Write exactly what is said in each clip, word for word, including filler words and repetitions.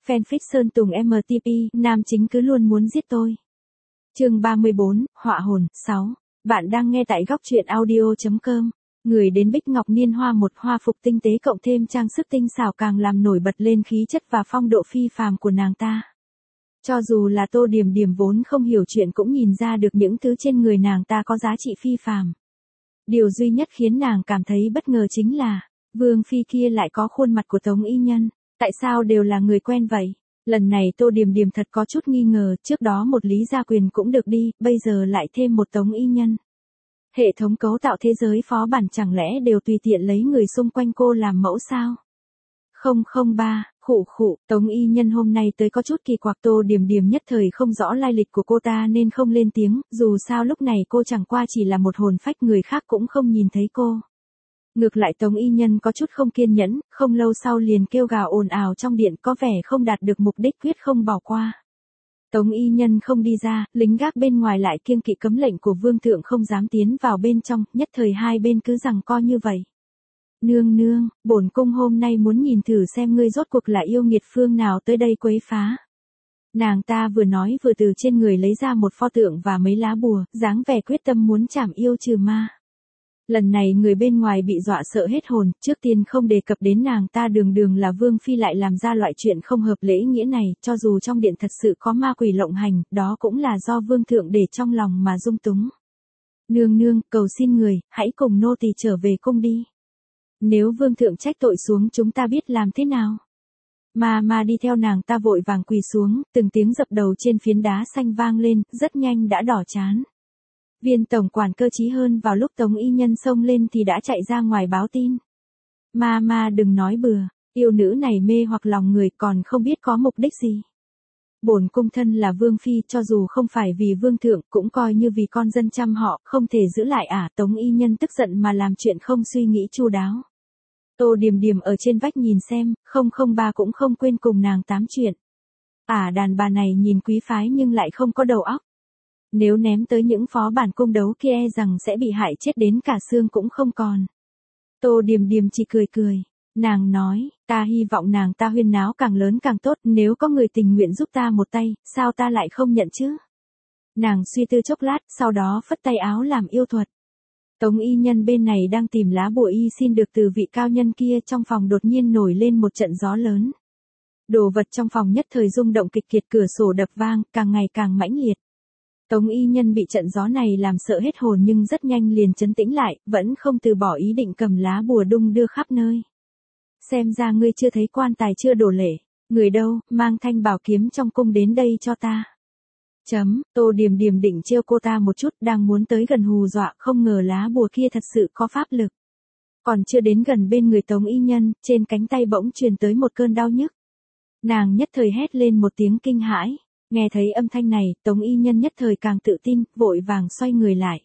Fanfic Sơn Tùng em tê pê, nam chính cứ luôn muốn giết tôi. Chương ba mươi bốn, Họa hồn, sáu. Bạn đang nghe tại góc truyện audio chấm com. Người đến Bích Ngọc Niên Hoa, một hoa phục tinh tế cộng thêm trang sức tinh xảo càng làm nổi bật lên khí chất và phong độ phi phàm của nàng ta. Cho dù là Tô Điềm Điềm vốn không hiểu chuyện cũng nhìn ra được những thứ trên người nàng ta có giá trị phi phàm. Điều duy nhất khiến nàng cảm thấy bất ngờ chính là, Vương Phi kia lại có khuôn mặt của Tống Y Nhân, tại sao đều là người quen vậy? Lần này Tô Điềm Điềm thật có chút nghi ngờ, trước đó một Lý Gia Quyền cũng được đi, bây giờ lại thêm một Tống Y Nhân. Hệ thống cấu tạo thế giới phó bản chẳng lẽ đều tùy tiện lấy người xung quanh cô làm mẫu sao? không không ba, khụ khụ, Tống Y Nhân hôm nay tới có chút kỳ quặc. Tô Điềm Điềm nhất thời không rõ lai lịch của cô ta nên không lên tiếng, dù sao lúc này cô chẳng qua chỉ là một hồn phách, người khác cũng không nhìn thấy cô. Ngược lại Tống Y Nhân có chút không kiên nhẫn, không lâu sau liền kêu gào ồn ào trong điện, có vẻ không đạt được mục đích, quyết không bỏ qua. Tống Y Nhân không đi ra, lính gác bên ngoài lại kiêng kỵ cấm lệnh của vương thượng không dám tiến vào bên trong, nhất thời hai bên cứ giằng co như vậy. Nương nương, bổn cung hôm nay muốn nhìn thử xem ngươi rốt cuộc là yêu nghiệt phương nào tới đây quấy phá. Nàng ta vừa nói vừa từ trên người lấy ra một pho tượng và mấy lá bùa, dáng vẻ quyết tâm muốn trảm yêu trừ ma. Lần này người bên ngoài bị dọa sợ hết hồn, trước tiên không đề cập đến nàng ta đường đường là Vương Phi lại làm ra loại chuyện không hợp lễ nghĩa này, cho dù trong điện thật sự có ma quỷ lộng hành, đó cũng là do Vương Thượng để trong lòng mà dung túng. Nương nương, cầu xin người, hãy cùng nô tỳ trở về cung đi. Nếu Vương Thượng trách tội xuống chúng ta biết làm thế nào? Ma ma đi theo nàng ta vội vàng quỳ xuống, từng tiếng dập đầu trên phiến đá xanh vang lên, rất nhanh đã đỏ chán. Viên tổng quản cơ trí hơn vào lúc Tống Y Nhân xông lên thì đã chạy ra ngoài báo tin. Ma ma đừng nói bừa, yêu nữ này mê hoặc lòng người còn không biết có mục đích gì. Bổn cung thân là Vương Phi, cho dù không phải vì Vương Thượng cũng coi như vì con dân trăm họ, không thể giữ lại à? Tống Y Nhân tức giận mà làm chuyện không suy nghĩ chu đáo. Tô Điềm Điềm ở trên vách nhìn xem, không không ba cũng không quên cùng nàng tám chuyện. À, đàn bà này nhìn quý phái nhưng lại không có đầu óc. Nếu ném tới những phó bản cung đấu kia e rằng sẽ bị hại chết đến cả xương cũng không còn. Tô Điềm Điềm chỉ cười cười. Nàng nói, ta hy vọng nàng ta huyên náo càng lớn càng tốt, nếu có người tình nguyện giúp ta một tay, sao ta lại không nhận chứ? Nàng suy tư chốc lát, sau đó phất tay áo làm yêu thuật. Tống Y Nhân bên này đang tìm lá bùa y xin được từ vị cao nhân kia, trong phòng đột nhiên nổi lên một trận gió lớn. Đồ vật trong phòng nhất thời rung động kịch liệt, cửa sổ đập vang, càng ngày càng mãnh liệt. Tống Y Nhân bị trận gió này làm sợ hết hồn nhưng rất nhanh liền trấn tĩnh lại, vẫn không từ bỏ ý định cầm lá bùa đung đưa khắp nơi. Xem ra ngươi chưa thấy quan tài chưa đổ lễ, người đâu, mang thanh bảo kiếm trong cung đến đây cho ta. Chấm, Tô Điềm Điềm định trêu cô ta một chút, đang muốn tới gần hù dọa, không ngờ lá bùa kia thật sự có pháp lực. Còn chưa đến gần bên người Tống Y Nhân, trên cánh tay bỗng truyền tới một cơn đau nhức. Nàng nhất thời hét lên một tiếng kinh hãi. Nghe thấy âm thanh này, Tống Y Nhân nhất thời càng tự tin, vội vàng xoay người lại.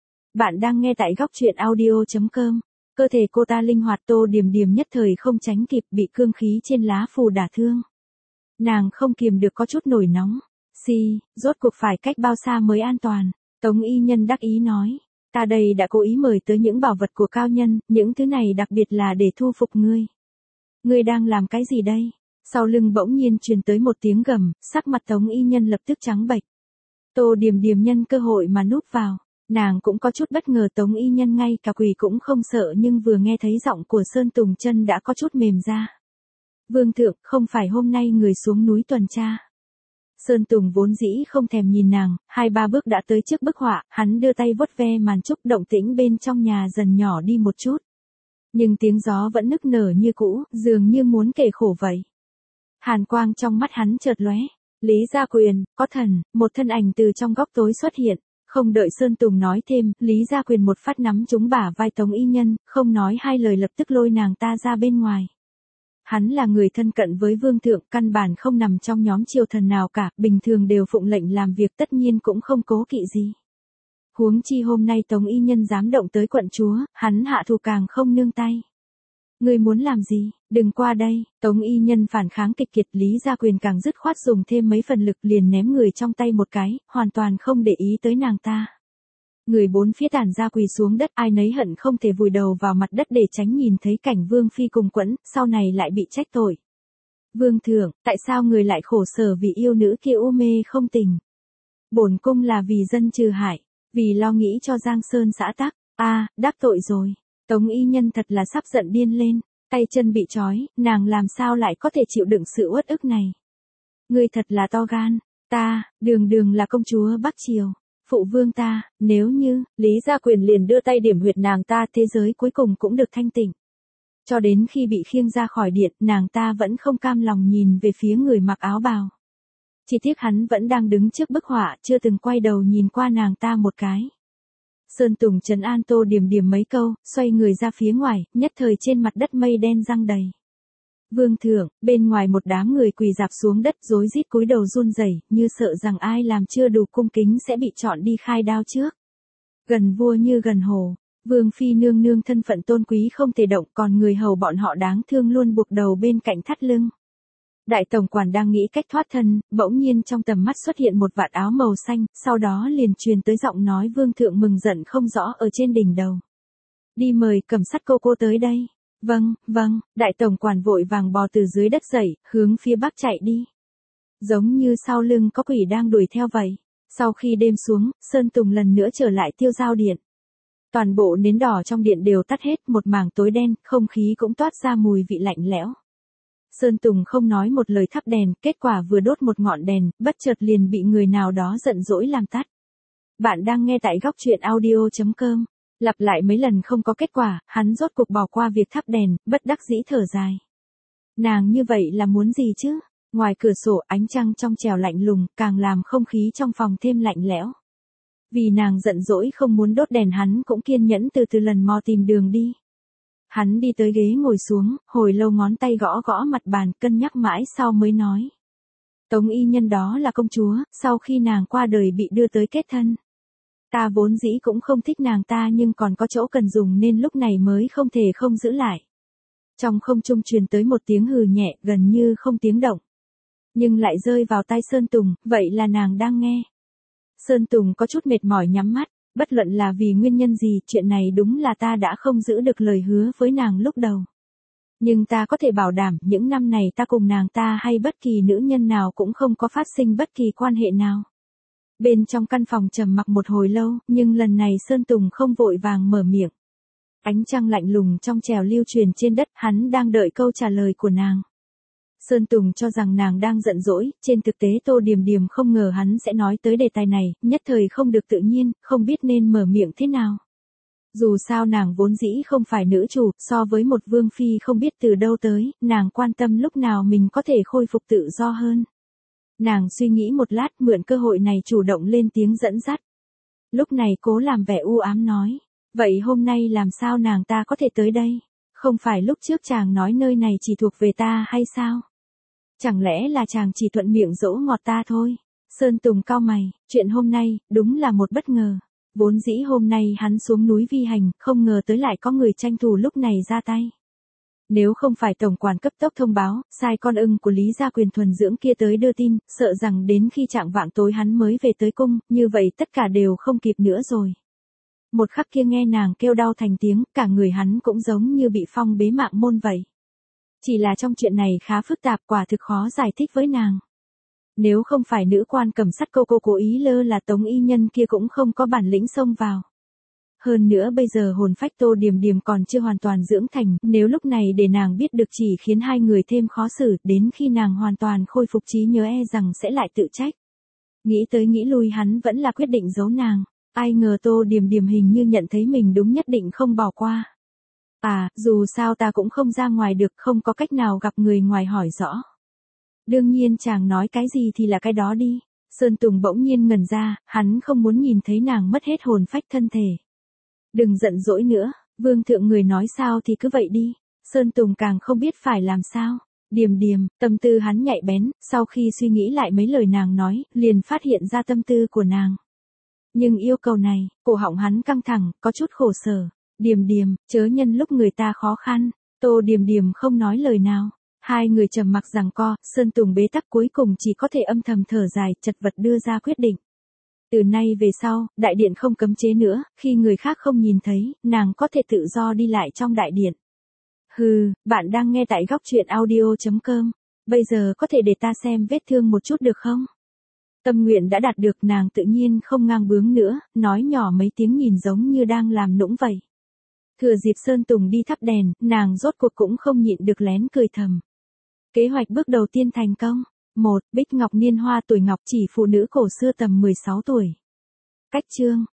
Bạn đang nghe tại góc truyện audio chấm com. Cơ thể cô ta linh hoạt, Tô Điềm Điềm nhất thời không tránh kịp, bị cương khí trên lá phù đả thương. Nàng không kiềm được có chút nổi nóng. Si, rốt cuộc phải cách bao xa mới an toàn? Tống Y Nhân đắc ý nói. Ta đây đã cố ý mời tới những bảo vật của cao nhân, những thứ này đặc biệt là để thu phục ngươi. Ngươi đang làm cái gì đây? Sau lưng bỗng nhiên truyền tới một tiếng gầm, sắc mặt Tống Y Nhân lập tức trắng bệch. Tô Điềm Điềm nhân cơ hội mà núp vào, nàng cũng có chút bất ngờ. Tống Y Nhân ngay cả quỳ cũng không sợ nhưng vừa nghe thấy giọng của Sơn Tùng chân đã có chút mềm ra. Vương Thượng, không phải hôm nay người xuống núi tuần tra? Sơn Tùng vốn dĩ không thèm nhìn nàng, hai ba bước đã tới trước bức họa, hắn đưa tay vuốt ve màn trúc, động tĩnh bên trong nhà dần nhỏ đi một chút. Nhưng tiếng gió vẫn nức nở như cũ, dường như muốn kể khổ vậy. Hàn quang trong mắt hắn chợt lóe. Lý Gia Quyền, có thần, một thân ảnh từ trong góc tối xuất hiện. Không đợi Sơn Tùng nói thêm, Lý Gia Quyền một phát nắm trúng bả vai Tống Y Nhân, không nói hai lời lập tức lôi nàng ta ra bên ngoài. Hắn là người thân cận với Vương Thượng, căn bản không nằm trong nhóm triều thần nào cả, bình thường đều phụng lệnh làm việc, tất nhiên cũng không cố kỵ gì. Huống chi hôm nay Tống Y Nhân dám động tới quận chúa, hắn hạ thù càng không nương tay. Ngươi muốn làm gì, đừng qua đây. Tống Y Nhân phản kháng kịch liệt, Lý Gia Quyền càng dứt khoát dùng thêm mấy phần lực liền ném người trong tay một cái, hoàn toàn không để ý tới nàng ta. Người bốn phía tản ra quỳ xuống đất, ai nấy hận không thể vùi đầu vào mặt đất để tránh nhìn thấy cảnh Vương Phi cùng quẫn, sau này lại bị trách tội. Vương thượng, tại sao người lại khổ sở vì yêu nữ kia u mê không tình? Bổn cung là vì dân trừ hại, vì lo nghĩ cho Giang Sơn xã tắc. A, đắc tội rồi. Tống y nhân thật là sắp giận điên lên, tay chân bị trói, nàng làm sao lại có thể chịu đựng sự uất ức này? Ngươi thật là to gan, ta, đường đường là công chúa Bắc Triều, phụ vương ta, nếu như, Lý Gia Quyền liền đưa tay điểm huyệt nàng ta, thế giới cuối cùng cũng được thanh tịnh. Cho đến khi bị khiêng ra khỏi điện, nàng ta vẫn không cam lòng nhìn về phía người mặc áo bào. Chỉ tiếc hắn vẫn đang đứng trước bức họa, chưa từng quay đầu nhìn qua nàng ta một cái. Sơn Tùng trấn an Tô Điềm Điềm mấy câu, xoay người ra phía ngoài, nhất thời trên mặt đất mây đen giăng đầy. Vương thượng, bên ngoài một đám người quỳ rạp xuống đất rối rít cúi đầu run rẩy, như sợ rằng ai làm chưa đủ cung kính sẽ bị chọn đi khai đao trước. Gần vua như gần hồ, Vương phi nương nương thân phận tôn quý không thể động, còn người hầu bọn họ đáng thương luôn buộc đầu bên cạnh thắt lưng. Đại tổng quản đang nghĩ cách thoát thân, bỗng nhiên trong tầm mắt xuất hiện một vạt áo màu xanh, sau đó liền truyền tới giọng nói vương thượng mừng giận không rõ ở trên đỉnh đầu. Đi mời Cẩm Sắt cô cô tới đây. Vâng, vâng, đại tổng quản vội vàng bò từ dưới đất dậy, hướng phía bắc chạy đi. Giống như sau lưng có quỷ đang đuổi theo vậy. Sau khi đêm xuống, Sơn Tùng lần nữa trở lại tiêu giao điện. Toàn bộ nến đỏ trong điện đều tắt hết, một mảng tối đen, không khí cũng toát ra mùi vị lạnh lẽo. Sơn Tùng không nói một lời thắp đèn, kết quả vừa đốt một ngọn đèn, bất chợt liền bị người nào đó giận dỗi làm tắt. Bạn đang nghe tại góc truyện audio chấm com. Lặp lại mấy lần không có kết quả, hắn rốt cuộc bỏ qua việc thắp đèn, bất đắc dĩ thở dài. Nàng như vậy là muốn gì chứ? Ngoài cửa sổ ánh trăng trong trẻo lạnh lùng, càng làm không khí trong phòng thêm lạnh lẽo. Vì nàng giận dỗi không muốn đốt đèn, hắn cũng kiên nhẫn từ từ lần mò tìm đường đi. Hắn đi tới ghế ngồi xuống, hồi lâu ngón tay gõ gõ mặt bàn, cân nhắc mãi sau mới nói. Tống y nhân đó là công chúa, sau khi nàng qua đời bị đưa tới kết thân. Ta vốn dĩ cũng không thích nàng ta nhưng còn có chỗ cần dùng nên lúc này mới không thể không giữ lại. Trong không trung truyền tới một tiếng hừ nhẹ, gần như không tiếng động. Nhưng lại rơi vào tai Sơn Tùng, vậy là nàng đang nghe. Sơn Tùng có chút mệt mỏi nhắm mắt, bất luận là vì nguyên nhân gì, chuyện này đúng là ta đã không giữ được lời hứa với nàng lúc đầu. Nhưng ta có thể bảo đảm những năm này ta cùng nàng ta hay bất kỳ nữ nhân nào cũng không có phát sinh bất kỳ quan hệ nào. Bên trong căn phòng trầm mặc một hồi lâu, nhưng lần này Sơn Tùng không vội vàng mở miệng. Ánh trăng lạnh lùng trong trèo lưu truyền trên đất, hắn đang đợi câu trả lời của nàng. Sơn Tùng cho rằng nàng đang giận dỗi, trên thực tế Tô Điềm Điềm không ngờ hắn sẽ nói tới đề tài này, nhất thời không được tự nhiên, không biết nên mở miệng thế nào. Dù sao nàng vốn dĩ không phải nữ chủ, so với một vương phi không biết từ đâu tới, nàng quan tâm lúc nào mình có thể khôi phục tự do hơn. Nàng suy nghĩ một lát, mượn cơ hội này chủ động lên tiếng dẫn dắt. Lúc này cố làm vẻ u ám nói, vậy hôm nay làm sao nàng ta có thể tới đây? Không phải lúc trước chàng nói nơi này chỉ thuộc về ta hay sao? Chẳng lẽ là chàng chỉ thuận miệng dỗ ngọt ta thôi? Sơn Tùng cau mày, chuyện hôm nay, đúng là một bất ngờ. Vốn dĩ hôm nay hắn xuống núi vi hành, không ngờ tới lại có người tranh thủ lúc này ra tay. Nếu không phải tổng quản cấp tốc thông báo, sai con ưng của Lý Gia Quyền thuần dưỡng kia tới đưa tin, sợ rằng đến khi chạng vạng tối hắn mới về tới cung, như vậy tất cả đều không kịp nữa rồi. Một khắc kia nghe nàng kêu đau thành tiếng, cả người hắn cũng giống như bị phong bế mạng môn vậy. Chỉ là trong chuyện này khá phức tạp, quả thực khó giải thích với nàng. Nếu không phải nữ quan Cẩm Sắt cô cô cố ý lơ là Tống y nhân kia cũng không có bản lĩnh xông vào. Hơn nữa bây giờ hồn phách Tô Điềm Điềm còn chưa hoàn toàn dưỡng thành, nếu lúc này để nàng biết được chỉ khiến hai người thêm khó xử, đến khi nàng hoàn toàn khôi phục trí nhớ e rằng sẽ lại tự trách. Nghĩ tới nghĩ lui hắn vẫn là quyết định giấu nàng, ai ngờ Tô Điềm Điềm hình như nhận thấy mình đúng nhất định không bỏ qua. À, dù sao ta cũng không ra ngoài được, không có cách nào gặp người ngoài hỏi rõ. Đương nhiên chàng nói cái gì thì là cái đó đi. Sơn Tùng bỗng nhiên ngẩn ra, hắn không muốn nhìn thấy nàng mất hết hồn phách thân thể. Đừng giận dỗi nữa, vương thượng người nói sao thì cứ vậy đi. Sơn Tùng càng không biết phải làm sao. Điềm Điềm, tâm tư hắn nhạy bén, sau khi suy nghĩ lại mấy lời nàng nói, liền phát hiện ra tâm tư của nàng. Nhưng yêu cầu này, cổ họng hắn căng thẳng, có chút khổ sở. Điềm Điềm, chớ nhân lúc người ta khó khăn. Tô Điềm Điềm không nói lời nào. Hai người trầm mặc giằng co, Sơn Tùng bế tắc cuối cùng chỉ có thể âm thầm thở dài, chật vật đưa ra quyết định. Từ nay về sau, đại điện không cấm chế nữa, khi người khác không nhìn thấy, nàng có thể tự do đi lại trong đại điện. Hừ, bạn đang nghe tại góc truyện audio chấm com. Bây giờ có thể để ta xem vết thương một chút được không? Tâm nguyện đã đạt được, nàng tự nhiên không ngang bướng nữa, nói nhỏ mấy tiếng nhìn giống như đang làm nũng vậy. Thừa dịp Sơn Tùng đi thắp đèn, nàng rốt cuộc cũng không nhịn được lén cười thầm. Kế hoạch bước đầu tiên thành công. một. Bích Ngọc Niên Hoa tuổi ngọc chỉ phụ nữ cổ xưa tầm mười sáu tuổi. Cách chương.